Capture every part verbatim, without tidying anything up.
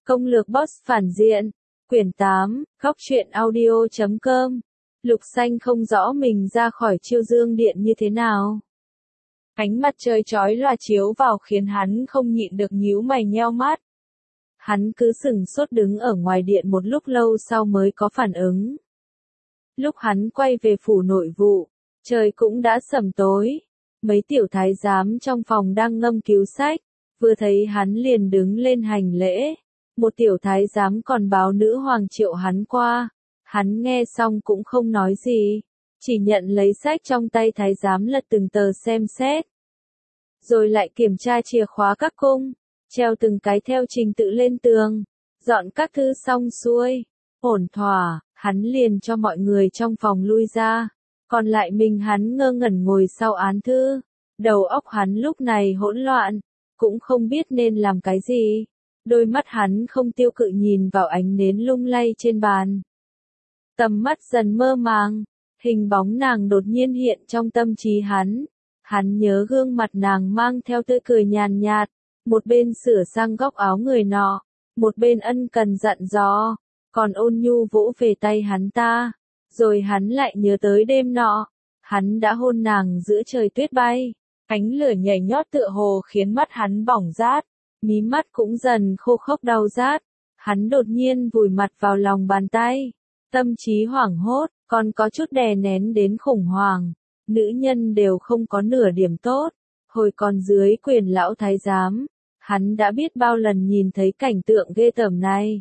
Công lược boss phản diện. Quyển tám, góc truyện audio chấm com. Lục Xanh không rõ mình ra khỏi Chiêu Dương Điện như thế nào. Ánh mặt trời chói lòa chiếu vào khiến hắn không nhịn được nhíu mày nheo mắt. Hắn cứ sững sốt đứng ở ngoài điện một lúc lâu sau mới có phản ứng. Lúc hắn quay về phủ nội vụ, trời cũng đã sẩm tối. Mấy tiểu thái giám trong phòng đang ngâm cứu sách, vừa thấy hắn liền đứng lên hành lễ. Một tiểu thái giám còn báo nữ hoàng triệu hắn qua. Hắn nghe xong cũng không nói gì, chỉ nhận lấy sách trong tay thái giám lật từng tờ xem xét. Rồi lại kiểm tra chìa khóa các cung, treo từng cái theo trình tự lên tường, dọn các thư xong xuôi, ổn thỏa, hắn liền cho mọi người trong phòng lui ra, còn lại mình hắn ngơ ngẩn ngồi sau án thư, đầu óc hắn lúc này hỗn loạn, cũng không biết nên làm cái gì, đôi mắt hắn không tiêu cự nhìn vào ánh nến lung lay trên bàn. Tầm mắt dần mơ màng, hình bóng nàng đột nhiên hiện trong tâm trí hắn. Hắn nhớ gương mặt nàng mang theo tươi cười nhàn nhạt, một bên sửa sang góc áo người nọ, một bên ân cần dặn dò, còn ôn nhu vỗ về tay hắn ta. Rồi hắn lại nhớ tới đêm nọ, hắn đã hôn nàng giữa trời tuyết bay, ánh lửa nhảy nhót tựa hồ khiến mắt hắn bỏng rát, mí mắt cũng dần khô khốc đau rát. Hắn đột nhiên vùi mặt vào lòng bàn tay. Tâm trí hoảng hốt, còn có chút đè nén đến khủng hoảng. Nữ nhân đều không có nửa điểm tốt. Hồi còn dưới quyền lão thái giám, hắn đã biết bao lần nhìn thấy cảnh tượng ghê tởm này.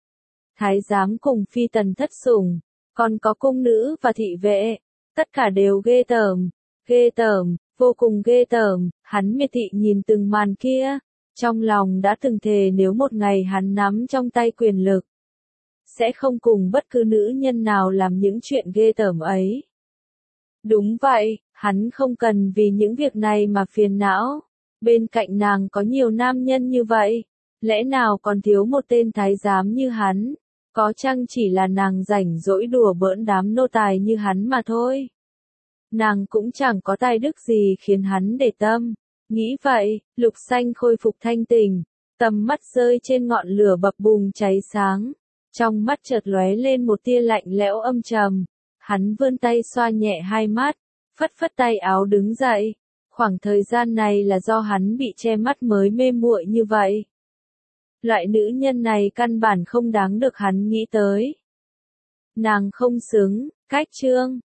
Thái giám cùng phi tần thất sủng, còn có cung nữ và thị vệ, tất cả đều ghê tởm, ghê tởm, vô cùng ghê tởm. Hắn miệt thị nhìn từng màn kia, trong lòng đã từng thề nếu một ngày hắn nắm trong tay quyền lực, sẽ không cùng bất cứ nữ nhân nào làm những chuyện ghê tởm ấy. Đúng vậy, hắn không cần vì những việc này mà phiền não. Bên cạnh nàng có nhiều nam nhân như vậy, lẽ nào còn thiếu một tên thái giám như hắn? Có chăng chỉ là nàng rảnh rỗi đùa bỡn đám nô tài như hắn mà thôi. Nàng cũng chẳng có tài đức gì khiến hắn để tâm. Nghĩ vậy, Lục Xanh khôi phục thanh tỉnh, tầm mắt rơi trên ngọn lửa bập bùng cháy sáng. Trong mắt chợt lóe lên một tia lạnh lẽo âm trầm. Hắn vươn tay xoa nhẹ hai mắt, phất phất tay áo đứng dậy. Khoảng thời gian này là do hắn bị che mắt mới mê muội như vậy. Loại nữ nhân này căn bản không đáng được hắn nghĩ tới. Nàng không xứng, cách chương.